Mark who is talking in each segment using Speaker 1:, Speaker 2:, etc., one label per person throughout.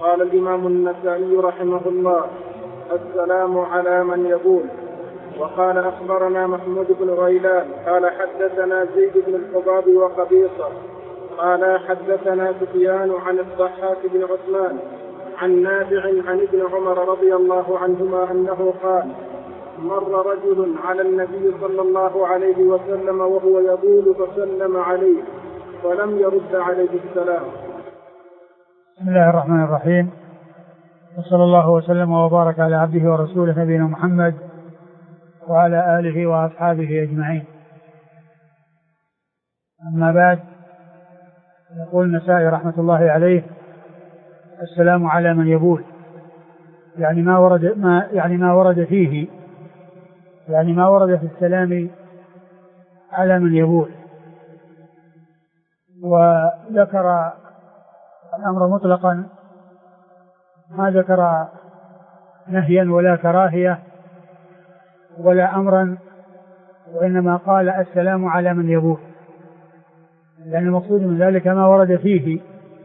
Speaker 1: قال الإمام النسائي رحمه الله: السلام على من يبول. وقال أخبرنا محمود بن غيلان قال حدثنا زيد بن الحباب وقبيصة قال حدثنا سفيان عن الضحاك بن عثمان عن نافع عن ابن عمر رضي الله عنهما أنه قال: مر رجل على النبي صلى الله عليه وسلم وهو يبول فسلم عليه ولم يرد عليه السلام.
Speaker 2: بسم الله الرحمن الرحيم، وصلى الله وسلم وبارك على عبده ورسوله نبينا محمد وعلى آله وأصحابه أجمعين. أما بعد، يقول النسائي رحمة الله عليه: السلام على من يبول، يعني ما ورد فيه، يعني ما ورد في السلام على من يبول. وذكر الأمر مطلقا، ما ذكر نهيا ولا كراهية ولا أمرا، وإنما قال السلام على من يبول، لأن المقصود من ذلك ما ورد فيه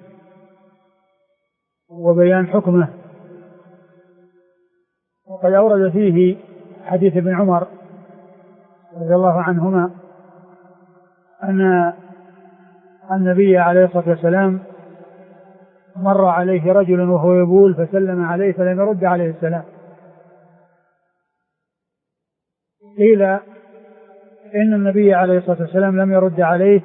Speaker 2: وبيان حكمه. وقد أورد فيه حديث ابن عمر رضي الله عنهما أن النبي عليه الصلاة والسلام مر عليه رجل وهو يبول فسلم عليه فلم يرد عليه السلام. قيل إن النبي عليه الصلاة والسلام لم يرد عليه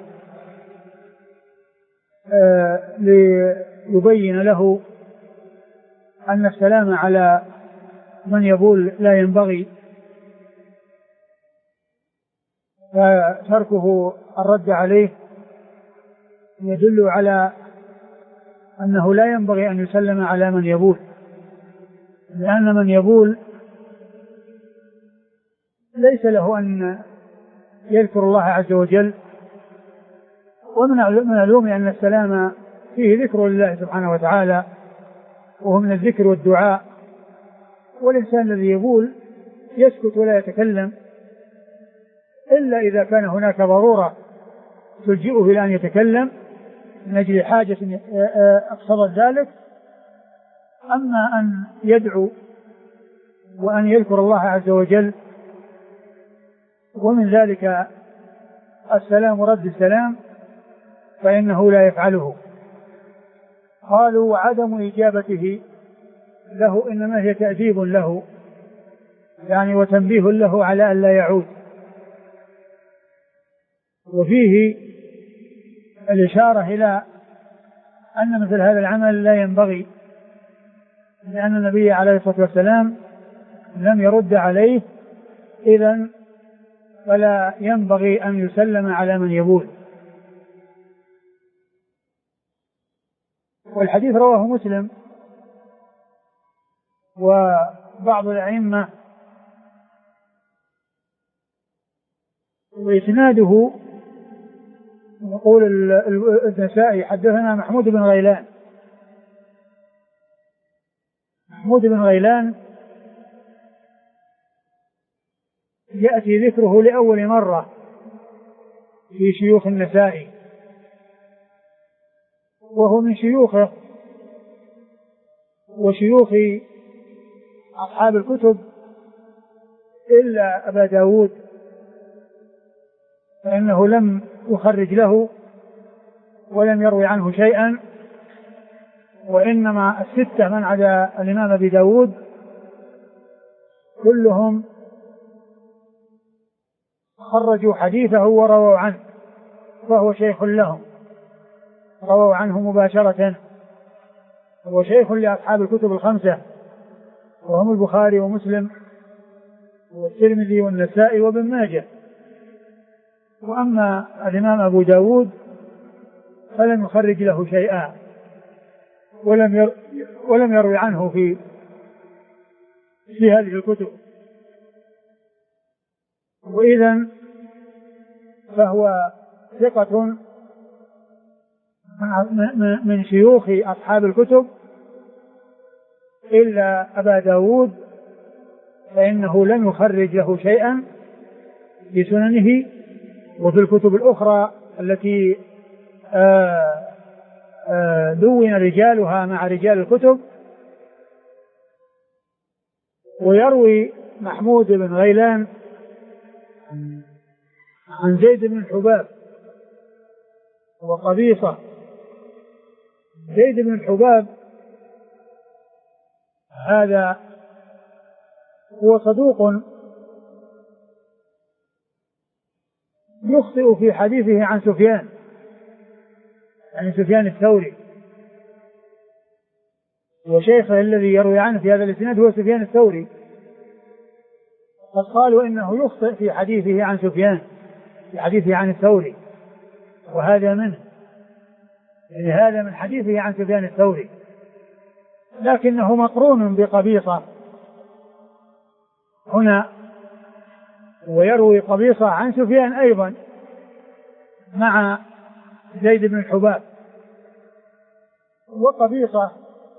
Speaker 2: ليبين له أن السلام على من يبول لا ينبغي، فتركه الرد عليه يدل على أنه لا ينبغي أن يسلم على من يبول، لأن من يبول ليس له أن يذكر الله عز وجل، ومن المعلوم أن السلام فيه ذكر لله سبحانه وتعالى، وهو من الذكر والدعاء. والإنسان الذي يبول يسكت ولا يتكلم إلا إذا كان هناك ضرورة تلجئه إلى أن يتكلم من أجل حاجة اقتضت ذلك. أما أن يدعو وأن يذكر الله عز وجل ومن ذلك السلام ورد السلام فإنه لا يفعله. قالوا: وعدم إجابته له إنما هي تأديب له، يعني وتنبيه له على أن لا يعود. وفيه الإشارة إلى أن مثل هذا العمل لا ينبغي، لأن النبي عليه الصلاة والسلام لم يرد عليه، إذن فلا ينبغي أن يسلم على من يبول. والحديث رواه مسلم وبعض الأئمة، وإسناده يقول النسائي: حدثنا محمود بن غيلان. محمود بن غيلان يأتي ذكره لأول مرة في شيوخ النسائي، وهو من شيوخه وشيوخ أصحاب الكتب إلا أبا داود، فإنه لم يخرج له ولم يروي عنه شيئا، وإنما الستة من عدا الإمام أبي داود كلهم خرجوا حديثه ورووا عنه، فهو شيخ لهم، رووا عنه مباشرة. هو شيخ لأصحاب الكتب الخمسة، وهم البخاري ومسلم والترمذي والنسائي وابن ماجه. وأما الإمام أبو داود فلم يخرج له شيئا ولم يروي عنه في هذه الكتب. وإذن فهو ثقة من شيوخ أصحاب الكتب إلا أبا داود، فإنه لم يخرج له شيئا في سننه وفي الكتب الأخرى التي دون رجالها مع رجال الكتب. ويروي محمود بن غيلان عن زيد بن الحباب وقبيصة. زيد بن الحباب هذا هو صدوق يخطئ في حديثه عن سفيان، عن سفيان الثوري، وشيخه الذي يروي عنه في هذا الاسناد هو سفيان الثوري. قد قالوا انه يخطئ في حديثه عن سفيان، في حديثه عن الثوري، وهذا منه، يعني هذا من حديثه عن سفيان الثوري، لكنه مقرون بقبيصة هنا، ويروي قبيصة عن سفيان أيضا مع زيد بن الحباب. وقبيصة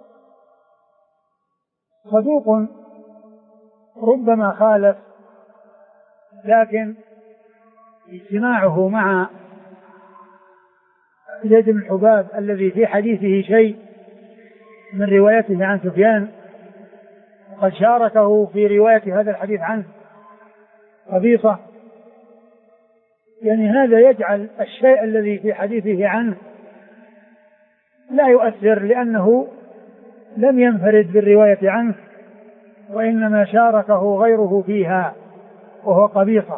Speaker 2: صدوق ربما خالف، لكن اجتماعه مع زيد بن الحباب الذي في حديثه شيء من روايته عن سفيان، وقد شاركه في رواية هذا الحديث عنه قبيصة، يعني هذا يجعل الشيء الذي في حديثه عنه لا يؤثر، لأنه لم ينفرد بالرواية عنه، وإنما شاركه غيره فيها وهو قبيصة.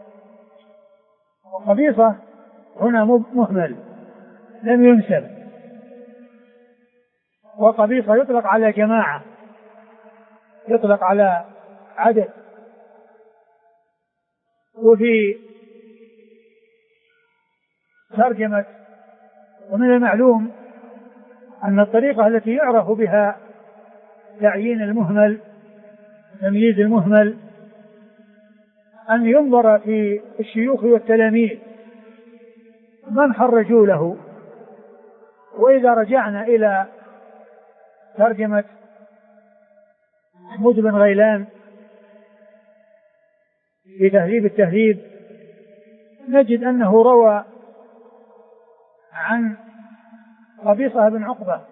Speaker 2: وقبيصة هنا مهمل لم ينسب، وقبيصة يطلق على جماعة، يطلق على عدد. وفي ترجمة، ومن المعلوم أن الطريقة التي يعرف بها تعيين المهمل، تمييز المهمل، أن ينظر في الشيوخ والتلاميذ من خرجوا له. وإذا رجعنا إلى ترجمة محمود بن غيلان في تهذيب التهذيب نجد أنه روى عن قبيصة بن عقبة،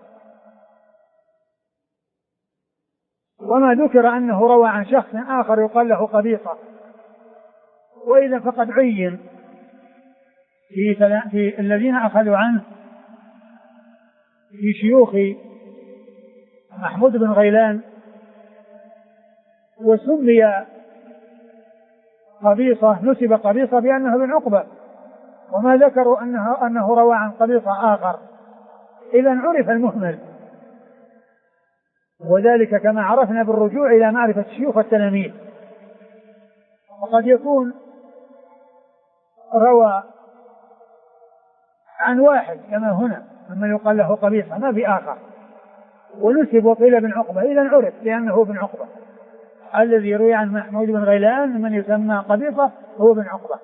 Speaker 2: وما ذكر أنه روى عن شخص آخر يقال له قبيصة. وإذا فقد عين في الذين أخذوا عنه في شيوخ محمود بن غيلان، وسمي قبيصة، نسب قبيصة بأنه بن عقبة، وما ذكروا أنه روى عن قبيصة آخر. إذا عرف المهمل، وذلك كما عرفنا بالرجوع إلى معرفة الشيوخ والتلاميذ. وقد يكون روى عن واحد كما هنا مما يقال له قبيصة، ما في آخر، ونسب وقيل بن عقبة، إذا عرف لأنه بن عقبة. الذي يروي عن محمود بن غيلان من يسمى قبيصة هو بن عقبة،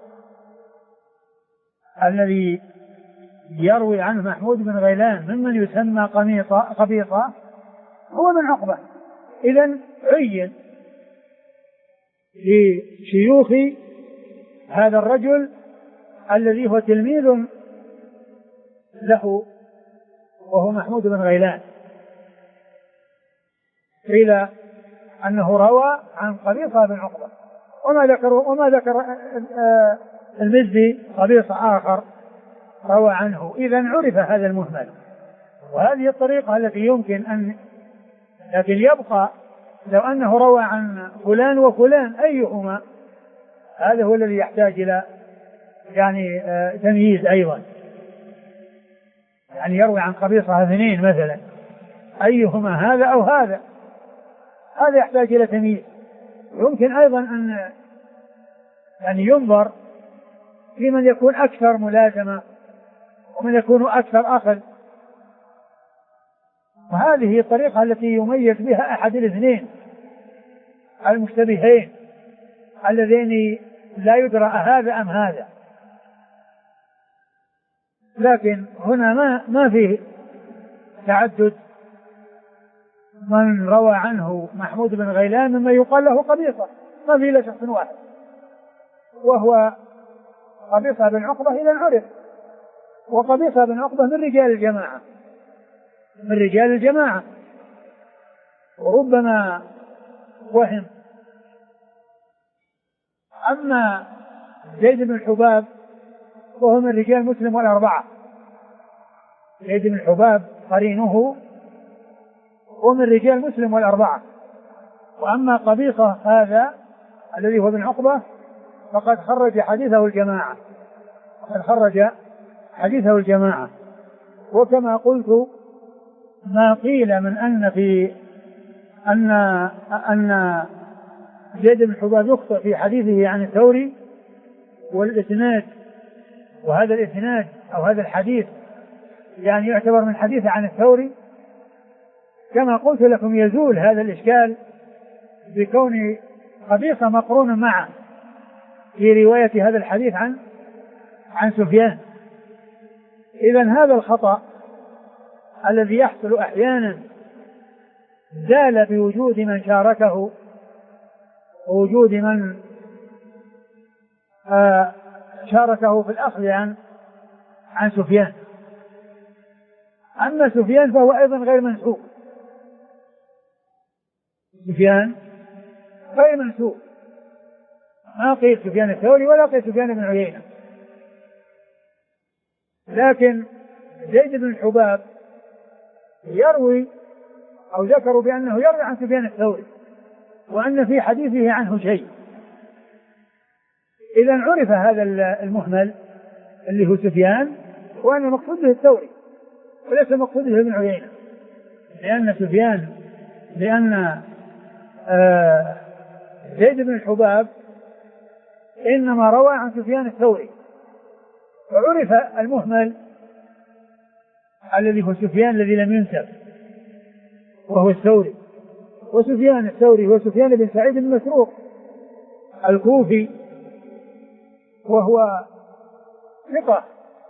Speaker 2: الذي يروي عنه محمود بن غيلان ممن يسمى قبيصة هو بن عقبة. إذن عين لشيوخ هذا الرجل الذي هو تلميذ له وهو محمود بن غيلان، قيل أنه روى عن قبيصة بن عقبة، وما ذكر المزي قبيصة آخر روى عنه. إذن عرف هذا المهمل، وهذه الطريقة التي يمكن أن، لكن يبقى لو أنه روى عن فلان وفلان أيهما، هذا هو الذي يحتاج إلى يعني تمييز أيضا، يعني يروي عن قبيصة اثنين مثلا، أيهما هذا أو هذا، هذا يحتاج إلى تمييز. يمكن أيضا أن يعني ينظر في من يكون أكثر ملازمة ومن يكون أكثر أخذ، وهذه الطريقة التي يميز بها أحد الاثنين المشتبهين اللذين لا يدرى هذا أم هذا. لكن هنا ما فيه تعدد من روى عنه محمود بن غيلان مما يقال له قبيصة، ما فيه إلا شخص واحد وهو قبيصة بن عقبة. إذا عرف، وقبيصة بن عقبة من رجال الجماعة، من رجال الجماعة، وربما وهم. أما زيد بن الحباب وهو من رجال مسلم والأربعة، زيد بن الحباب قرينه ومن رجال مسلم والأربعة. وأما قبيصة هذا الذي هو بن عقبة فقد خرج حديثه الجماعة، فقد خرج حديثه الجماعة. وكما قلت ما قيل من أن زيد بن الحباب يخطئ في حديثه عن الثوري والإسناد، وهذا الإسناد أو هذا الحديث يعني يعتبر من حديث عن الثوري، كما قلت لكم يزول هذا الإشكال بكون قبيصة مقرون معه في رواية هذا الحديث عن سفيان. إذن هذا الخطأ الذي يحصل أحيانا زال بوجود من شاركه ووجود من شاركه في الأخذ عن سفيان. أما سفيان فهو أيضا غير منسوب، سفيان غير منسوب، ما قيل سفيان الثوري ولا قيل سفيان بن عيينة. لكن زيد بن الحباب يروي أو ذكروا بأنه يروي عن سفيان الثوري وأن في حديثه عنه شيء. إذن عرف هذا المهمل اللي هو سفيان وأن مقصود به الثوري وليس مقصود به ابن عيينة، لأن زيد بن الحباب إنما روى عن سفيان الثوري، وعرف المهمل الذي هو سفيان الذي لم ينسب وهو الثوري. وسفيان الثوري هو سفيان بن سعيد بن مسروق الكوفي، وهو ثقة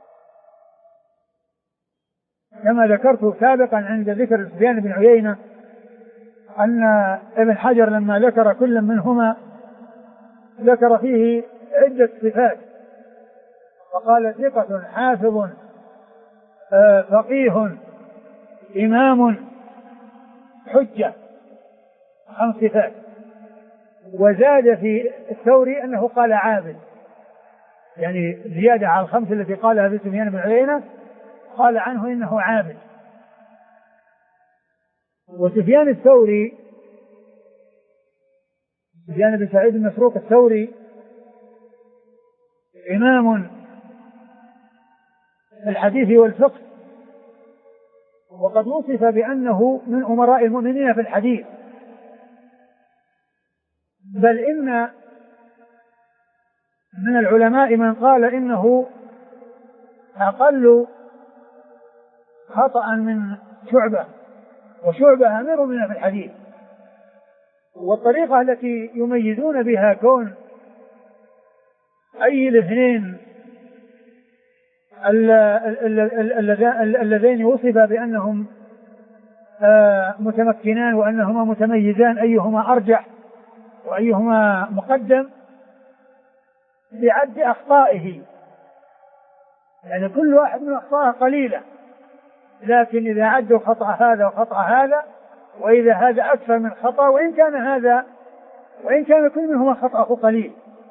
Speaker 2: كما ذكرت سابقا عند ذكر سفيان بن عيينة أن ابن حجر لما ذكر كل منهما ذكر فيه عدة صفات، فقال ثقة حافظ فقيه إمام حجة، 5 صفات. وزاد في الثوري أنه قال عابد، يعني زيادة على 5 التي قالها في سفيان بن عيينة قال عنه إنه عابد. وسفيان الثوري سفيان بن سعيد المسروق الثوري إمام الحديث والفقه، وقد وصف بأنه من أمراء المؤمنين في الحديث، بل إن من العلماء من قال إنه أقل خطأ من شعبة، وشعبة أمير منه في الحديث. والطريقة التي يميزون بها كون أي الاثنين اللذين وصف بأنهم متمكنان وأنهما متميزان أيهما أرجح وأيهما مقدم بعد أخطائه، يعني كل واحد من أخطائه قليلة، لكن إذا عدوا خطأ هذا وخطأ هذا، وإذا هذا أكثر من خطأ وإن كان كل منهما خطأه قليل.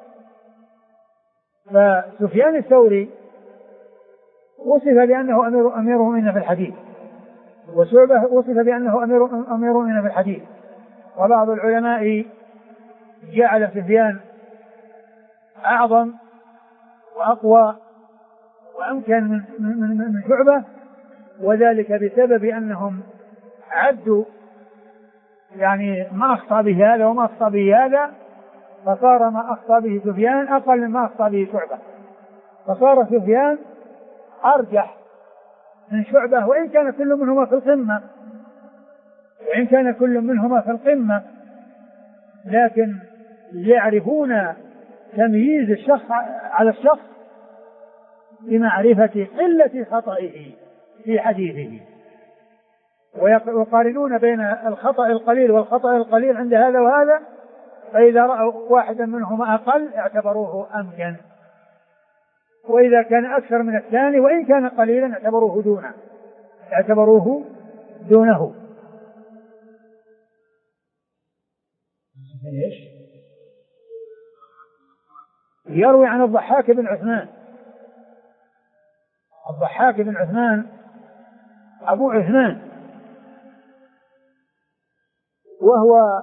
Speaker 2: فسفيان الثوري وصف بأنه أمير مؤمنين في الحديث، وشعبة وصف بأنه أمير مؤمنين في الحديث. وبعض العلماء جعل سفيان أعظم وأقوى وأمكن من شعبة، وذلك بسبب أنهم عدوا يعني ما أخطأ به هذا وما أخطأ به هذا، فصار ما أخطأ به سفيان أقل مما أخطأ به شعبة، فصار سفيان أرجح من شعبة وإن كان كل منهما في القمة، لكن يعرفون تمييز الشخص على الشخص بمعرفة قلة خطئه في حديثه، ويقارنون بين الخطأ القليل والخطأ القليل عند هذا وهذا، فإذا رأوا واحدا منهما أقل اعتبروه أمكن، وإذا كان أكثر من الثاني وإن كان قليلا اعتبروه دونه. يروي عن الضحاك بن عثمان. الضحاك بن عثمان أبو عثمان، وهو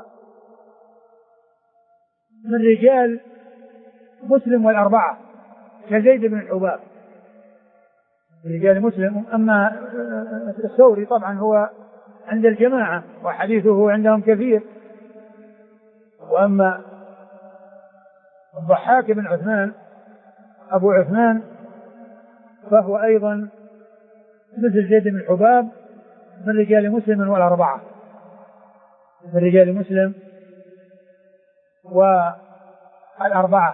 Speaker 2: من رجال مسلم والأربعة كزيد بن الحباب، رجال مسلم. أما الثوري طبعا هو عند الجماعة وحديثه عندهم كثير. وأما الضحاك بن عثمان أبو عثمان فهو أيضا مثل زيد بن الحباب من رجال مسلم والأربعة، من رجال مسلم والأربعة،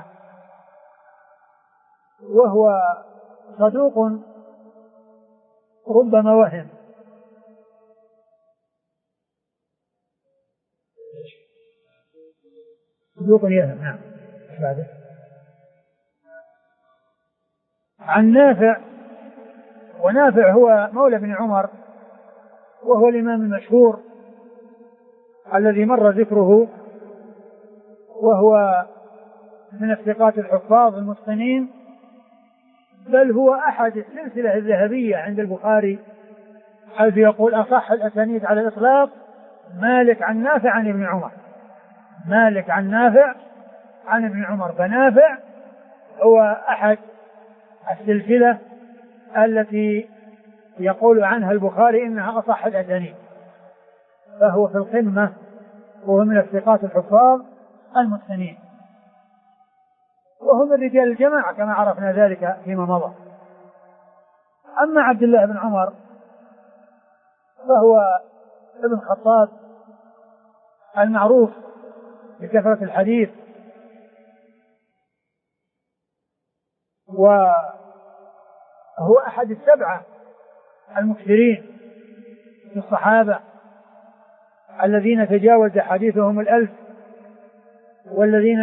Speaker 2: وهو صدوق ربما وهم. صدوق يهم. نعم. عن نافع، ونافع هو مولى بن عمر، وهو الإمام المشهور الذي مر ذكره، وهو من الثقات الحفاظ المتقنين، بل هو أحد السلسلة الذهبية عند البخاري، حيث يقول أصح الأسانيد على الإطلاق مالك عن نافع عن ابن عمر، مالك عن نافع عن ابن عمر. فنافع هو أحد السلسلة التي يقول عنها البخاري إنها أصح الأسانيد، فهو في القمة، وهو من الثقات الحفاظ المتقنين، وهو من رجال الجماعة كما عرفنا ذلك فيما مضى. أما عبد الله بن عمر فهو ابن الخطاب المعروف بكثرة الحديث، وهو أحد السبعة المكثرين في الصحابة الذين تجاوز حديثهم 1000، والذين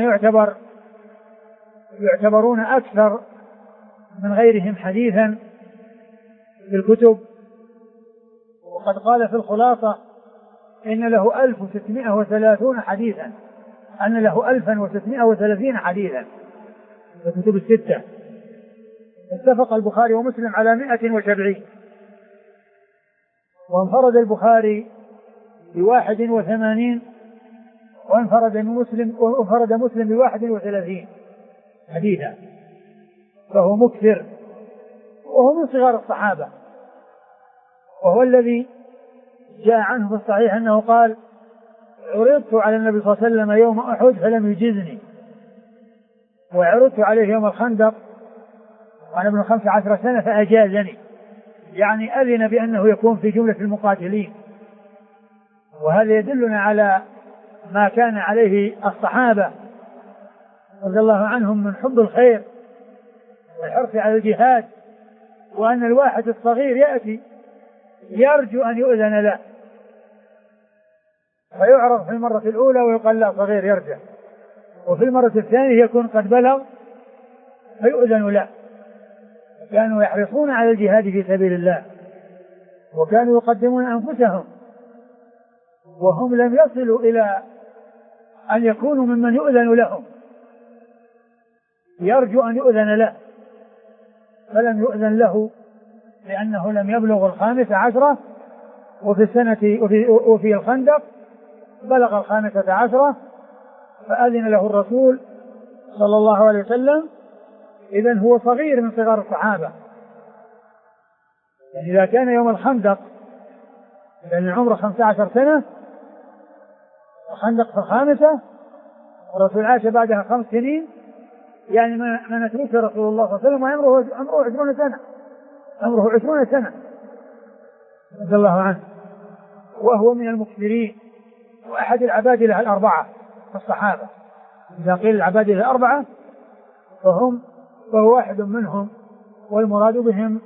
Speaker 2: يعتبرون أكثر من غيرهم حديثا في الكتب. وقد قال في الخلاصة إن له 1630 حديثا، أن له 1630 حديثا في الكتب الستة. اتفق البخاري ومسلم على 170، وانفرد البخاري ب81، وانفرد مسلم ب31 حديثا، فهو مكثر، وهو من صغار الصحابة، وهو الذي جاء عنه في الصحيح أنه قال: عرضت على النبي صلى الله عليه وسلم يوم أحد فلم يجزني، وعرضت عليه يوم الخندق وأنا ابن 15 سنة فأجازني، يعني أذن بأنه يكون في جملة المقاتلين. وهذا يدلنا على ما كان عليه الصحابة رضي الله عنهم من حب الخير والحرص على الجهاد، وأن الواحد الصغير يأتي يرجو أن يؤذن له، فيعرض في المرة الأولى ويقال لا صغير يرجع، وفي المرة الثانية يكون قد بلغ فيؤذن له. كانوا يحرصون على الجهاد في سبيل الله، وكانوا يقدمون أنفسهم، وهم لم يصلوا إلى أن يكونوا ممن يؤذن لهم، يرجو أن يؤذن له، فلم يؤذن له لأنه لم يبلغ 15، وفي الخندق بلغ 15، فأذن له الرسول صلى الله عليه وسلم. إذن هو صغير من صغار الصحابة، يعني إذا كان يوم الخندق لأن عمره 15 سنة، الخندق في 5، والرسول عاش بعدها 5 سنين، يعني ما نترك رسول الله صلى الله عليه وسلم وعمره 20 سنة، عمره 20 سنة رضي الله عنه، وهو من المكثرين، وأحد العبادلة الأربعة في الصحابة. إذا قيل العبادلة الأربعة فهو واحد منهم، والمراد بهم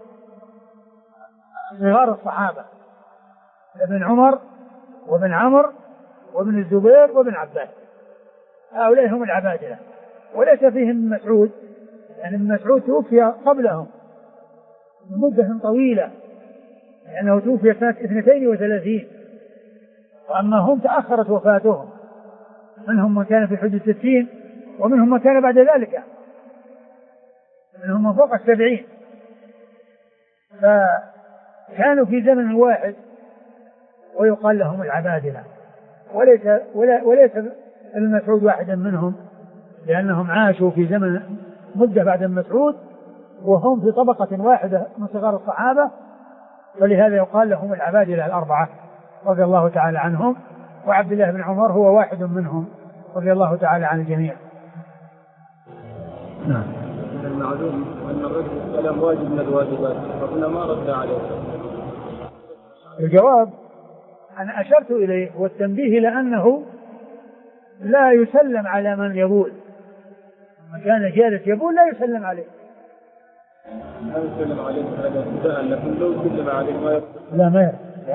Speaker 2: صغار الصحابة: ابن عمر وابن عمرو وابن الزبير وابن عباس، هؤلاء هم العبادلة، وليس فيهم مسعود، يعني ابن مسعود توفي قبلهم بمدة طويلة، لأنه توفي سنة 32، وأما هم تأخرت وفاتهم، منهم من كان في حدود 60 ومنهم من كان بعد ذلك، منهم من فوق 70، فكانوا في زمن واحد ويقال لهم العبادلة، وليس ابن مسعود واحدا منهم، لأنهم عاشوا في زمن مدة بعد ابن مسعود وهم في طبقة واحدة من صغار الصحابة، ولهذا يقال لهم العبادلة الأربعة رضي الله تعالى عنهم، وعبد الله بن عمر هو واحد منهم رضي الله تعالى عن الجميع.
Speaker 1: نعم. من المعلوم أن الرد السلام واجب من الواجبات، فهنا ما رد عليه.
Speaker 2: الجواب أنا أشرت إليه والتنبيه لأنه لا يسلم على من يبول، من كان جالس يبول لا يسلم عليه.
Speaker 1: لا يسلم عليه هذا ابتداء، لكن لو سلم عليه ما يقصد.
Speaker 2: لا ما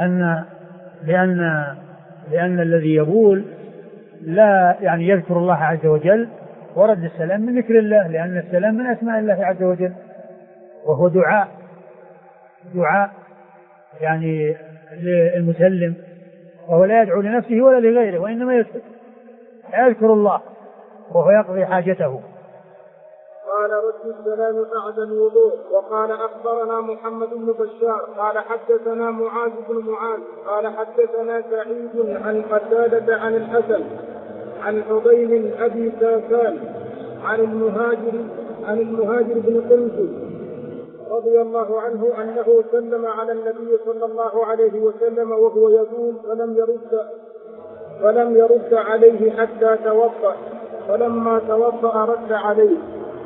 Speaker 2: لأن الذي يبول لا يعني يذكر الله عز وجل، ورد السلام من ذكر الله، لأن السلام من أسماء الله عز وجل، وهو دعاء يعني للمسلم، وهو لا يدعو لنفسه ولا لغيره، وإنما يذكر الله وهو يقضي حاجته.
Speaker 1: قال رد السلام بعد الوضوء. وقال أخبرنا محمد بن بشار قال حدثنا معاذ بن معاذ قال حدثنا سعيد عن قتادة عن الحسن عن حضيل أبي ساسان عن المهاجر بن قنفذ رضي الله عنه أنه سلم على النبي صلى الله عليه وسلم وهو يقول فلم يرد عليه حتى توضأ، فلما توضأ رد عليه.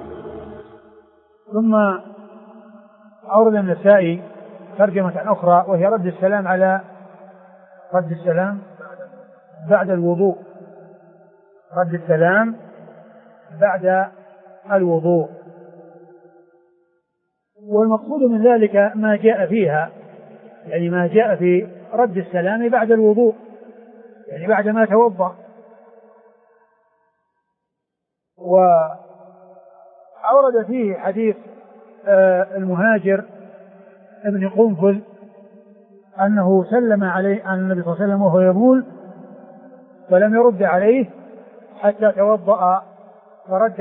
Speaker 2: ثم أورد النسائي ترجمة أخرى وهي رد السلام بعد الوضوء، رد السلام بعد الوضوء. والمقصود من ذلك ما جاء فيها، يعني ما جاء في رد السلام بعد الوضوء، يعني بعد ما توضأ. وأورد فيه حديث المهاجر ابن قنفذ أنه سلم عليه عن النبي صلى الله عليه وسلم وهو يبول فلم يرد عليه حتى توضأ فرد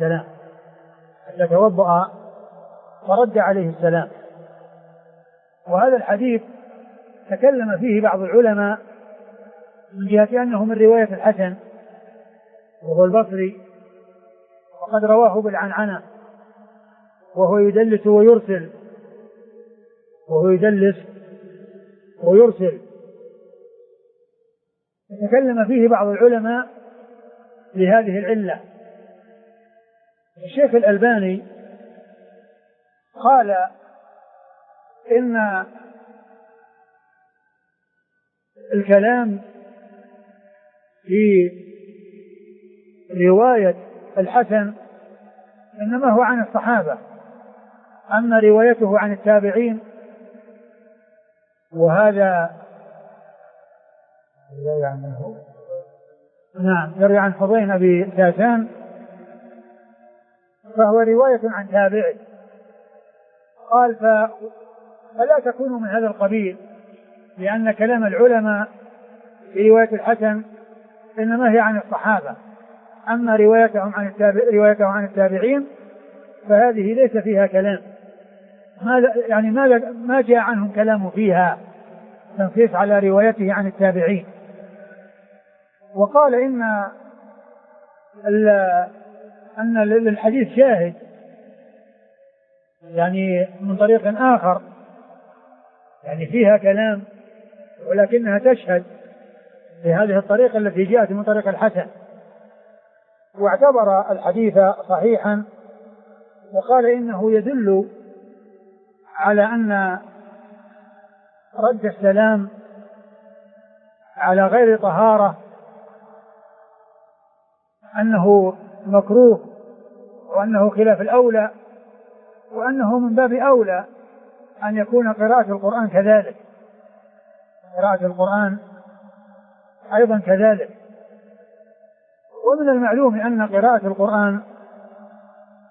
Speaker 2: عليه السلام، وهذا الحديث تكلم فيه بعض العلماء من جهة أنه من رواية الحسن وهو البصري، وقد رواه بالعنعنة وهو يدلس ويرسل. تكلم فيه بعض العلماء لهذه العلة. الشيخ الألباني قال إن الكلام في رواية الحسن إنما هو عن الصحابة، أما روايته عن التابعين وهذا يروي عن حضين أبي ساسان فهو رواية عن تابعي. قال فلا تكونوا من هذا القبيل، لأن كلام العلماء في رواية الحسن إنما هي عن الصحابة، أما روايتهم عن التابعين فهذه ليس فيها كلام، ما جاء عنهم كلام فيها تنصيص على روايته عن التابعين. وقال أن للحديث شاهد يعني من طريق آخر، يعني فيها كلام ولكنها تشهد بهذه الطريقة التي جاءت من طريق الحسن، واعتبر الحديث صحيحا، وقال إنه يدل على أن رد السلام على غير طهارة أنه مكروه، وأنه خلاف الأولى، وأنه من باب أولى أن يكون قراءة القرآن كذلك، قراءة القرآن أيضا كذلك. ومن المعلوم أن قراءة القرآن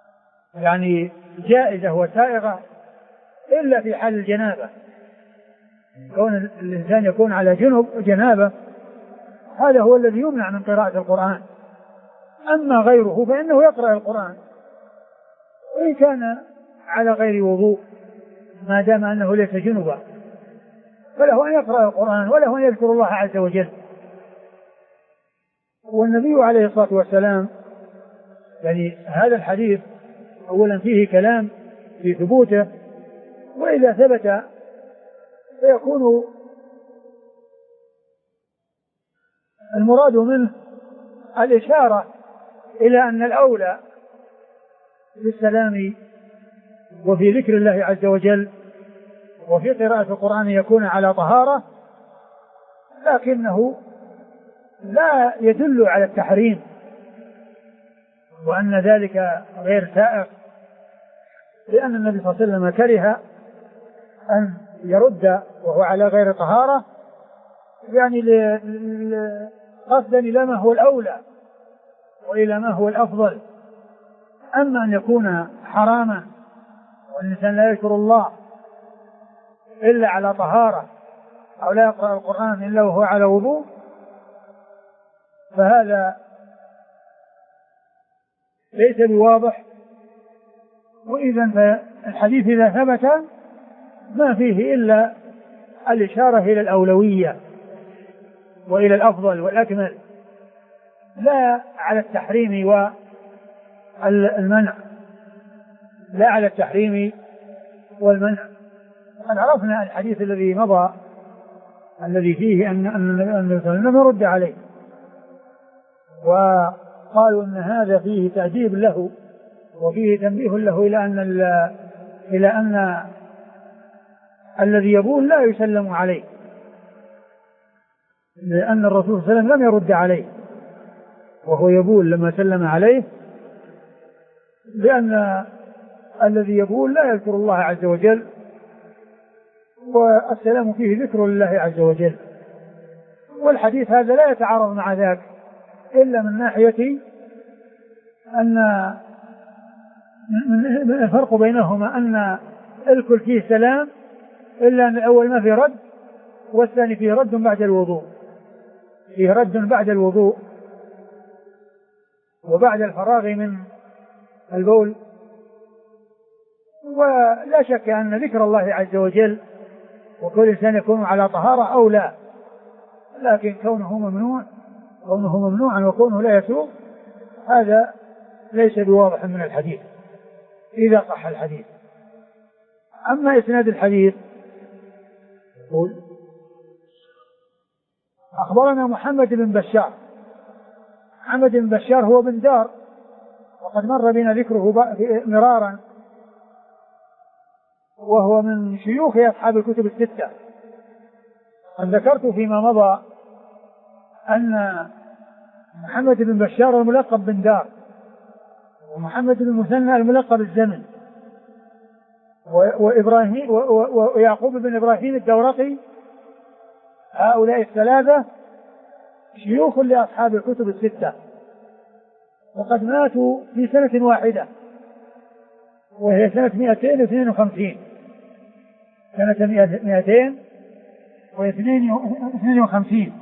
Speaker 2: يعني جائزة وسائغة إلا في حال الجنابة، كون الإنسان يكون على جنابه هذا هو الذي يمنع من قراءة القرآن. أما غيره فإنه يقرأ القرآن وإن كان على غير وضوء ما دام أنه ليس جنبا، فله أن يقرأ القرآن وله أن يذكر الله عز وجل. والنبي عليه الصلاة والسلام يعني هذا الحديث أولا فيه كلام في ثبوته، وإذا ثبت فيكون المراد منه الإشارة إلى أن الأولى بالسلام وفي ذكر الله عز وجل وفي قراءة القرآن يكون على طهارة، لكنه لا يدل على التحريم وأن ذلك غير سائغ، لأن النبي صلى الله عليه وسلم كره أن يرد وهو على غير طهارة، يعني قصدا إلى ما هو الأولى وإلى ما هو الأفضل. أما أن يكون حراما والإنسان لا يذكر الله إلا على طهارة أو لا يقرأ القرآن إلا وهو على وضوء، فهذا ليس بواضح. وإذا فالحديث إذا ثبت ما فيه إلا الإشارة إلى الأولوية وإلى الأفضل والأكمل، لا على التحريم والمنع، لا على التحريم والمنع. قد عرفنا الحديث الذي مضى الذي فيه أن النبي صلى الله عليه وسلم يرد عليه، وقالوا أن هذا فيه تأديب له وفيه تنبيه له إلى أن الذي يبول لا يسلم عليه، لأن الرسول صلى الله عليه وسلم لم يرد عليه وهو يبول لما سلم عليه، لأن الذي يبول لا يذكر الله عز وجل، والسلام فيه ذكر الله عز وجل. والحديث هذا لا يتعارض مع ذاك إلا من ناحية أن الفرق بينهما أن الكل فيه سلام إلا أن الأول ما فيه رد والثاني فيه رد بعد الوضوء، فيه رد بعد الوضوء وبعد الفراغ من البول. ولا شك أن ذكر الله عز وجل وكل إنسان يكون على طهارة أو لا، لكن كونه ممنوعا وكونه لا يسوغ هذا ليس بواضح من الحديث إذا صح الحديث. أما إسناد الحديث يقول أخبرنا محمد بن بشار. محمد بن بشار هو بن دار، وقد مر بنا ذكره مرارا، وهو من شيوخ أصحاب الكتب الستة. قد ذكرت فيما مضى أن محمد بن بشار الملقب بن دار، ومحمد بن مثنى الملقب الزمن، وإبراهيم ويعقوب بن إبراهيم الدورقي، هؤلاء الثلاثة شيوخ لأصحاب الكتب الستة، وقد ماتوا في سنة واحدة وهي سنة 252، سنة 252،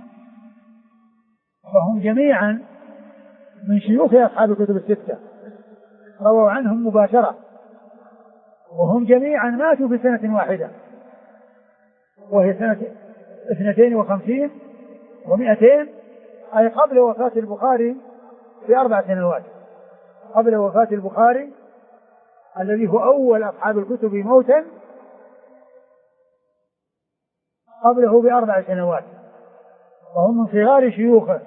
Speaker 2: فهم جميعا من شيوخ أصحاب الكتب الستة رووا عنهم مباشرة، وهم جميعا ماتوا في سنة واحدة وهي سنة 52 و200، أي قبل وفاة البخاري ب4 سنوات، قبل وفاة البخاري الذي هو أول أصحاب الكتب موتا، قبله ب4 سنوات، وهم من صغار شيوخه،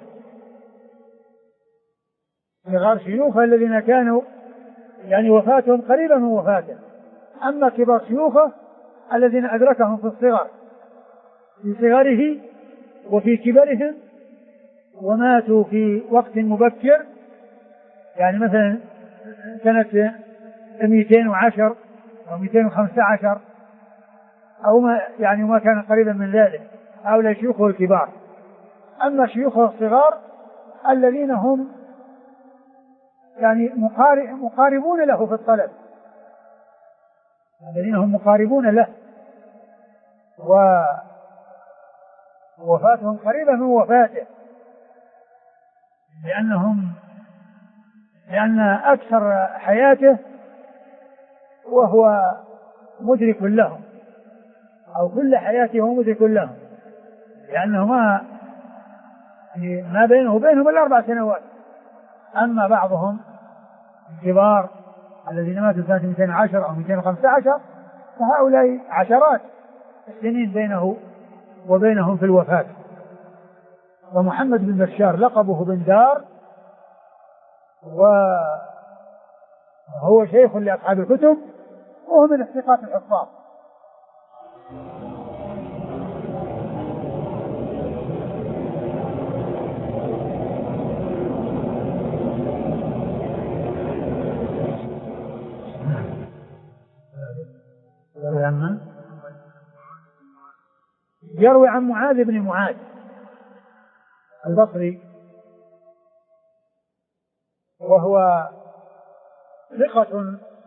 Speaker 2: صغار شيوخه الذين كانوا يعني وفاتهم قريبا من وفاته. أما كبار شيوخه الذين أدركهم في الصغر، في صغره وفي كبرهم، وماتوا في وقت مبكر، يعني مثلا سنة 210 أو 215 أو ما كان قريبا من ذلك، هؤلاء شيوخه الكبار. أما شيوخه الصغار الذين هم يعني مقاربون له في الطلب، الذين هم مقاربون له ووفاتهم قريبة من وفاته، لأن أكثر حياته وهو مدرك لهم، أو كل حياته هو مدرك لهم، لأنه ما بينه وبينهم إلا 4 سنوات. أما بعضهم الكبار الذين ماتوا سنة 210 أو 215 فهؤلاء عشرات السنين بينه وبينهم في الوفاة. ومحمد بن بشار لقبه بن دار، وهو شيخ لأصحاب الكتب، وهو من الثقات الحفاظ. يروي عن معاذ بن معاذ البصري، وهو ثقة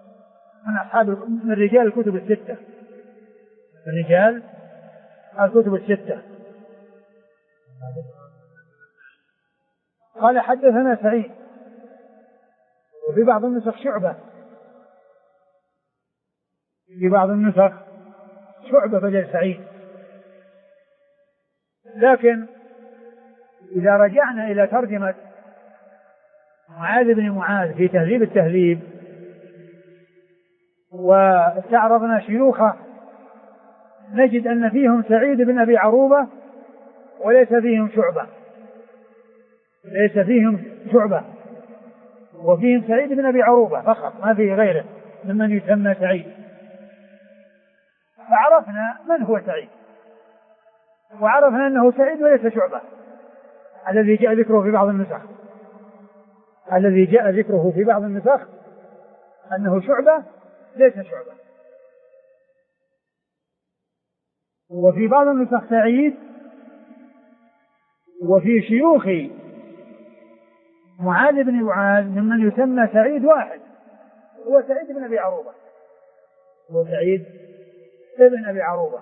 Speaker 2: من رجال الكتب الستة، رجال الكتب الستة. قال حدثنا سعيد، وفي بعض النسخ شعبة، في بعض النسخ شعبة بدل سعيد. لكن إذا رجعنا إلى ترجمة معاذ بن معاذ في تهذيب التهذيب واستعرضنا شيوخه، نجد أن فيهم سعيد بن أبي عروبة وليس فيهم شعبة، ليس فيهم شعبة، وفيهم سعيد بن أبي عروبة فقط، ما فيه غيره ممن يسمى سعيد. فعرفنا من هو سعيد، وعرفنا أنه سعيد وليس شعبة الذي جاء ذكره في بعض النسخ، الذي جاء ذكره في بعض النسخ أنه شعبة ليس شعبة. وفي بعض النسخ سعيد، وفي شيوخ معاذ بن معاذ ممن يسمى سعيد واحد، هو سعيد بن أبي عروبة، هو سعيد بن أبي عروبة.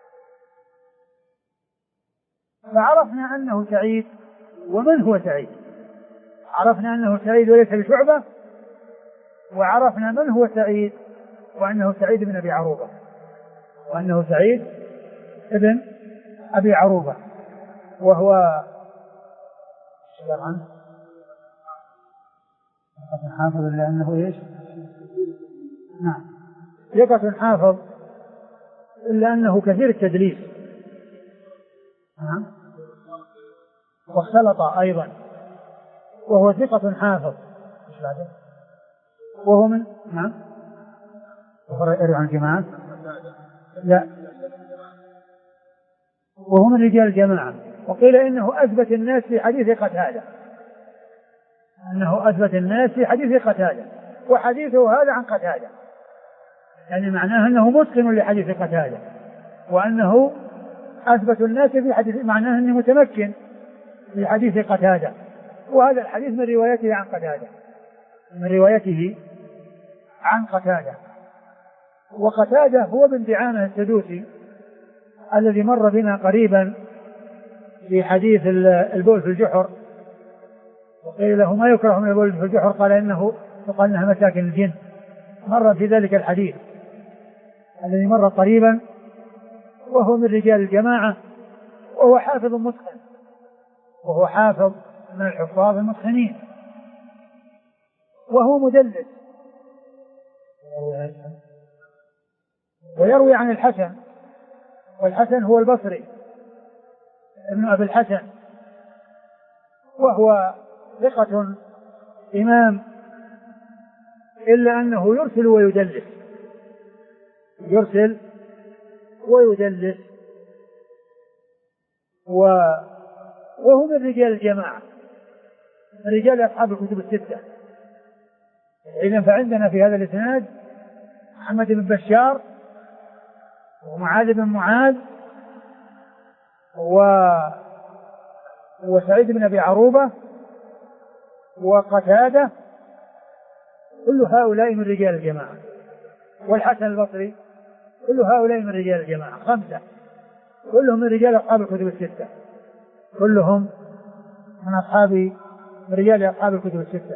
Speaker 2: فعرفنا أنه سعيد. ومن هو سعيد؟ عرفنا أنه سعيد وليس بشعبة، وعرفنا من هو سعيد، وأنه سعيد بن أبي عروبة، وأنه سعيد ابن أبي عروبة، وهو حافظ لأنه إيش؟ نعم، ثقة حافظ إلا أنه كثير التدليس، نعم، واختلط أيضا، وهو ثقة حافظ. وهو من نعم يروي عن الجماعة، لا، وهو من رجال الجماعة. وقيل إنه أثبت الناس في حديث قتادة، أنه أثبت الناس في حديث قتادة، وحديثه هذا عن قتادة، يعني معناه أنه متقن لحديث قتادة، وأنه أثبت الناس في حديث، معناه أنه متمكن في حديث قتادة. وهذا الحديث من روايته عن قتادة، من روايته عن قتادة. وقتادة هو بن دعامة السدوسي الذي مر بنا قريبا في حديث البول في الجحر، وقيل له ما يكره من البول في الجحر، قال إنها مساكن الجن. مر في ذلك الحديث الذي مر قريبا، وهو من رجال الجماعة، وهو حافظ متقن، وهو حافظ من الحفاظ المتقنين، وهو مدلس. ويروي عن الحسن، والحسن هو البصري ابن أبي الحسن، وهو ثقة إمام، إلا أنه يرسل ويدلس، يرسل ويدلس، وهو من رجال الجماعة، من رجال أصحاب الكتب الستة. إذن فعندنا في هذا الإسناد محمد بن بشار، ومعاذ بن معاذ، وسعيد بن أبي عروبة، وقتادة، كل هؤلاء من رجال الجماعة، والحسن البصري، كل هؤلاء من رجال الجماعة، 5 كلهم من رجال أصحاب الكتب الستة، كلهم من رجال أصحاب الكتب الستة.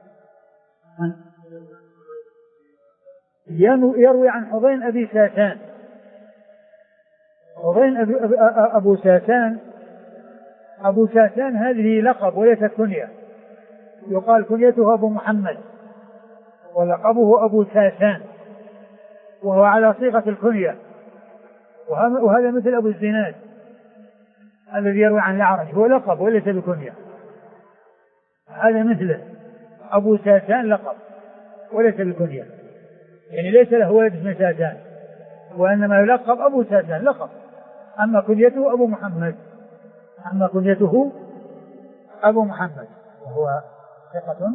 Speaker 2: يروي عن حضين أبي ساسان. حضين أبو ساسان هذه لقب وليست كنية، يقال كنيته أبو محمد ولقبه أبو ساسان، وهو على صيغة الكنية، وهذا مثل أبو الزناد الذي يروي عن الأعرج، هو لقب وليس بكنية. هذا مثله أبو ساسان لقب وليس بكنية، يعني ليس له ولد اسمه ساسان، وإنما يلقب أبو ساسان لقب، أما كنيته أبو محمد، وهو ثقة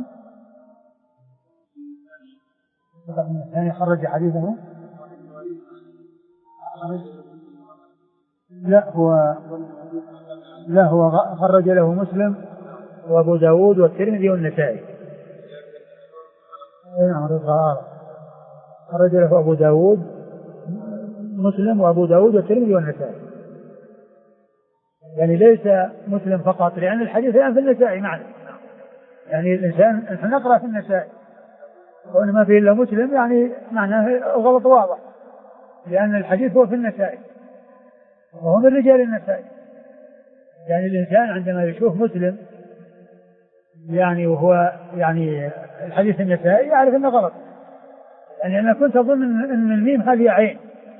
Speaker 2: يعني خرج حديثه. لا هو خرج له مسلم وأبو داود والترمذي والنسائي. خرج له أبو داود مسلم وأبو داود والترمذي والنسائي، يعني ليس مسلم فقط، لأن الحديث الآن في النسائي معنا، يعني الإنسان نحن نقرأ في النسائي وإن ما فيه إلا مسلم، يعني معناه غلط واضح، لأن الحديث هو في النسائي وهو من رجال النسائي. يعني الإنسان عندما يشوف مسلم يعني وهو يعني الحديث النسائي يعرف أنه غلط، يعني أنا كنت أظن أن الميم هذه عين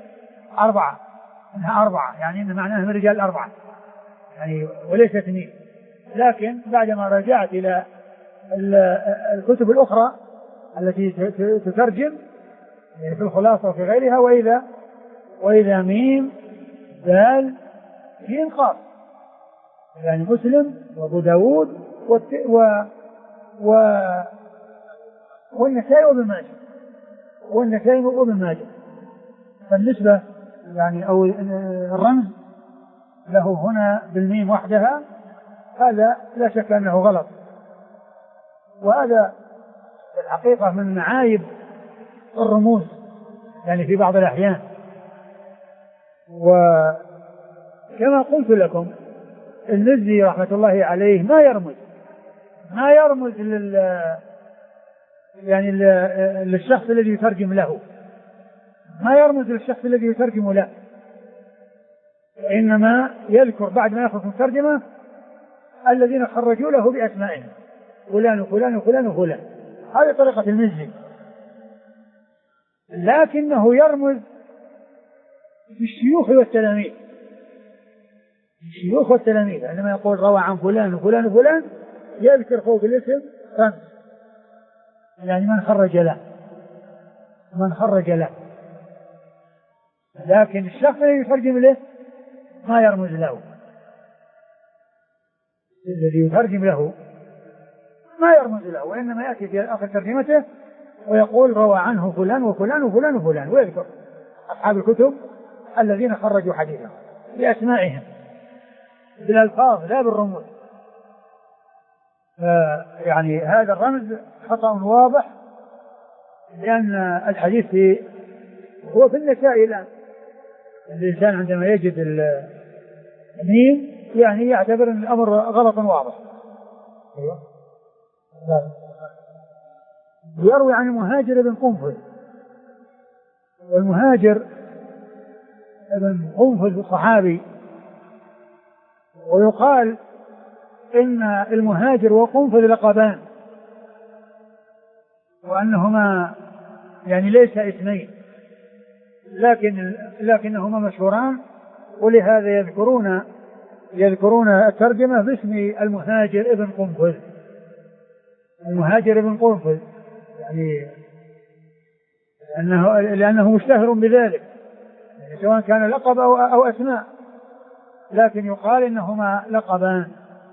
Speaker 2: إنها أربعة، يعني إن معناها من رجال الأربعة يعني وليست ميم، لكن بعدما رجعت إلى الكتب الأخرى التي تترجم يعني في الخلاصة وفي غيرها، وإذا ميم دال جيم قاف، يعني مسلم وأبو داود والنسائي وابن ماجه. فالنسبة يعني أو الرمز له هنا بالميم وحدها هذا لا شك أنه غلط، وهذا في الحقيقة من معايب الرموز يعني في بعض الأحيان. وكما قلت لكم المزي رحمة الله عليه ما يرمز يعني للشخص الذي يترجم له، ما يرمز للشخص الذي يترجم له، إنما يذكر بعد ما يخلص الترجمة الذين خرجوا له بأسمائهم، فلان وفلان وفلان وفلان. هذه طريقة المزي، لكنه يرمز بالشيوخ والتلاميذ، عندما يقول روى عن فلان وفلان وفلان يذكر فوق الاسم رمز، يعني من خرج له، لكن الشخص الذي يترجم له ما يرمز له، الذي يترجم له ما يرمز له، وإنما يأتي في آخر ترجمته ويقول روى عنه فلان وفلان وفلان وفلان، ويذكر أصحاب الكتب الذين خرجوا حديثهم بأسمائهم بالألفاظ لا بالرموز. يعني هذا الرمز خطأ واضح، لأن الحديث هو في النسائي الآن، الإنسان عندما يجد الميم يعني يعتبر أن الأمر غلط واضح. يروي عن المهاجر بن قنفذ، والمهاجر بن قنفذ صحابي، ويقال إن المهاجر وقنفذ لقبان، وأنهما يعني ليس اسمين لكنهما مشهوران، ولهذا يذكرون الترجمة باسم المهاجر ابن قنفذ. المهاجر ابن قنفذ يعني لأنه مشتهر بذلك، يعني سواء كان لقب أو أسماء، لكن يقال إنهما لقبان.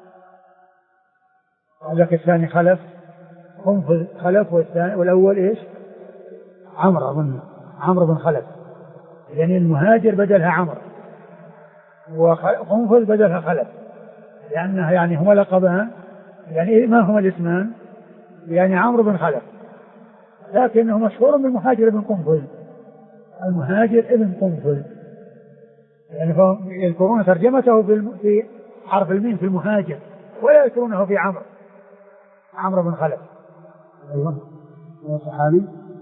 Speaker 2: ذاك الثاني خلف، قنفذ خلف، والأول إيش؟ عمرو بن خلف، يعني المهاجر بدلها عمرو وقنفذ بدلها خلف، لأنها يعني هما لقبان، يعني ما هما الاسمان؟ يعني عمرو بن خلف، لكنه مشهور بالمهاجر ابن قنفذ، المهاجر ابن قنفذ. يعني هم يذكرون ترجمته في حرف الميم في المهاجر، ولا يذكرونه في عمرو بن خلف.
Speaker 1: هو صحابي،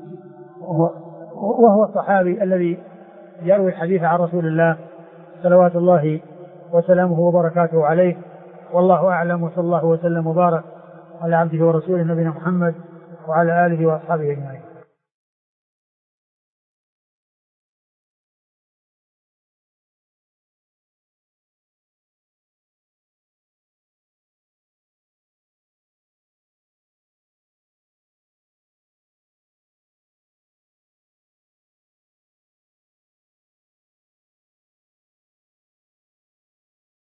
Speaker 2: وهو الصحابي الذي يروي الحديث عن رسول الله صلوات الله وسلامه وبركاته عليه. والله أعلم، وصلى الله وسلم وبارك على عبده ورسوله نبينا محمد وعلى آله وأصحابه أجمعين.